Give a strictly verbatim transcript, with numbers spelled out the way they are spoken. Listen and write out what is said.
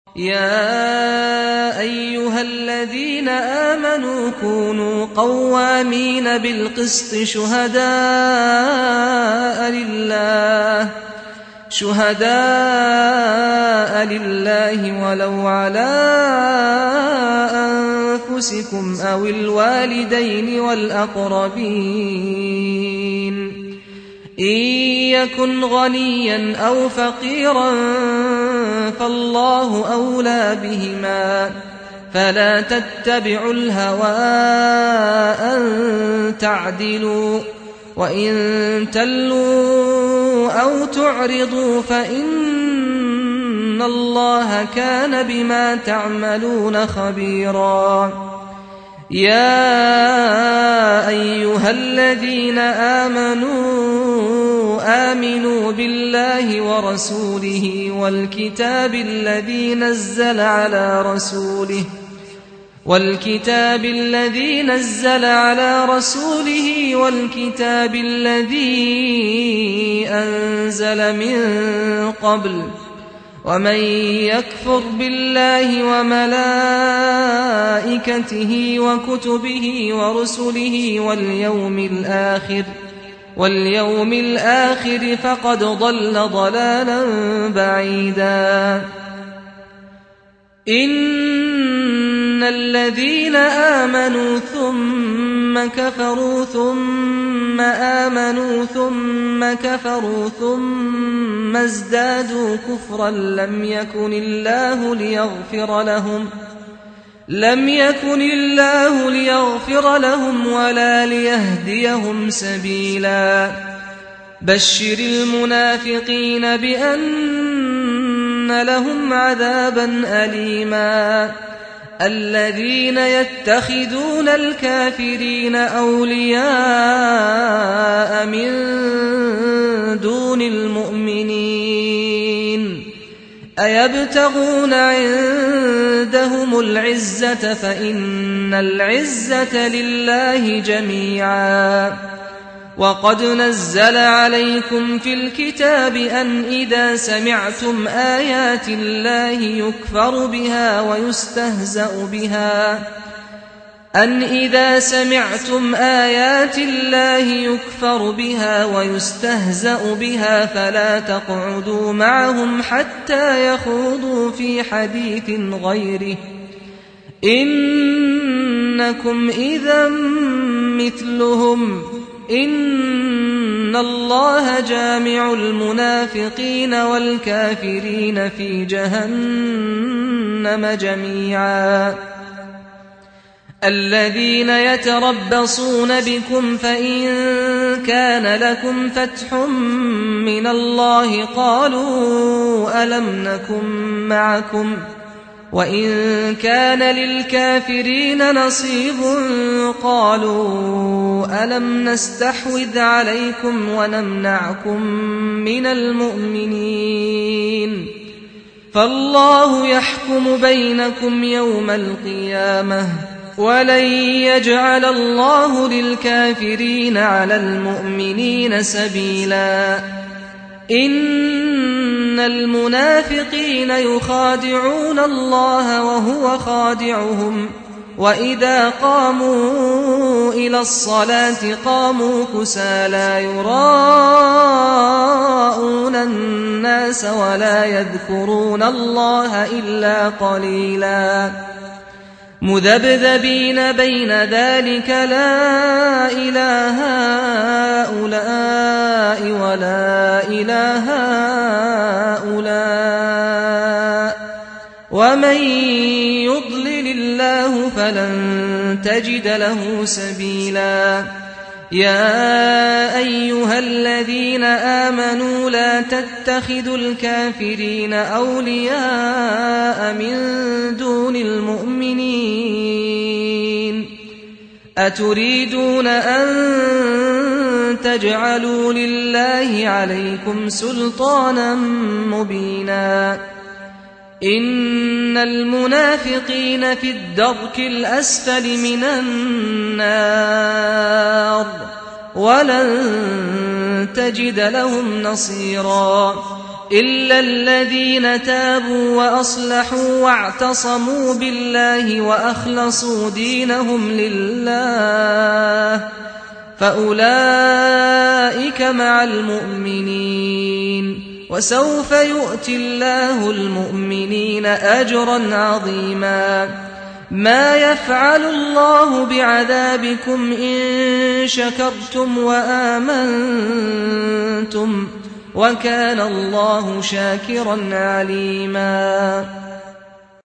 يا أيها الذين آمنوا كونوا قوامين بالقسط شهداء لله شهداء لله ولو على أنفسكم أو الوالدين والأقربين إن يكن غنيا أو فقيرا فالله أولى بهما فلا تتبعوا الهوى أن تعدلوا وإن تلوا أو تعرضوا فإن الله كان بما تعملون خبيرا. يا أيها الذين آمنوا آمنوا بالله ورسوله والكتاب الذي نزل على رسوله والكتاب الذي نزل على رسوله والكتاب الذي أنزل من قبل ومن يكفر بالله وملائكته وكتبه ورسله واليوم الآخر واليوم الآخر فقد ضل ضلالا بعيدا. إن الذين آمنوا ثم كفروا ثم آمنوا ثم كفروا ثم ازدادوا كفرا لم يكن الله ليغفر لهم لم يكن الله ليغفر لهم ولا ليهديهم سبيلا. بشر المنافقين بأن لهم عذابا أليما. الذين يتخذون الكافرين أولياء من دون المؤمنين أيبتغون عندهم العزة فإن العزة لله جميعا. وقد نزل عليكم في الكتاب أن إذا سمعتم آيات الله يكفر بها ويستهزأ بها أن إذا سمعتم آيات الله يكفر بها ويستهزأ بها فلا تقعدوا معهم حتى يخوضوا في حديث غيره إنكم إذا مثلهم إن الله جامع المنافقين والكافرين في جهنم جميعا. الذين يتربصون بكم فإن كان لكم فتح من الله قالوا ألم نكن معكم وإن كان للكافرين نصيب قالوا ألم نستحوذ عليكم ونمنعكم من المؤمنين فالله يحكم بينكم يوم القيامة ولن يجعل الله للكافرين على المؤمنين سبيلا. إن المنافقين يخادعون الله وهو خادعهم وإذا قاموا إلى الصلاة قاموا كسالى يراءون الناس ولا يذكرون الله إلا قليلا. مذبذبين بين ذلك لا إله هؤلاء ولا إله هؤلاء ومن يضلل الله فلن تجد له سبيلا. يا أيها الذين آمنوا لا تتخذوا الكافرين أولياء من دون المؤمنين أتريدون أن تجعلوا لله عليكم سلطانا مبينا. إن المنافقين في الدرك الأسفل من النار ولن تجد لهم نصيرا. إلا الذين تابوا وأصلحوا واعتصموا بالله وأخلصوا دينهم لله فأولئك مع المؤمنين وسوف يؤتي الله المؤمنين أجرا عظيما ما يفعل الله بعذابكم إن شكرتم وآمنتم وكان الله شاكرا عليما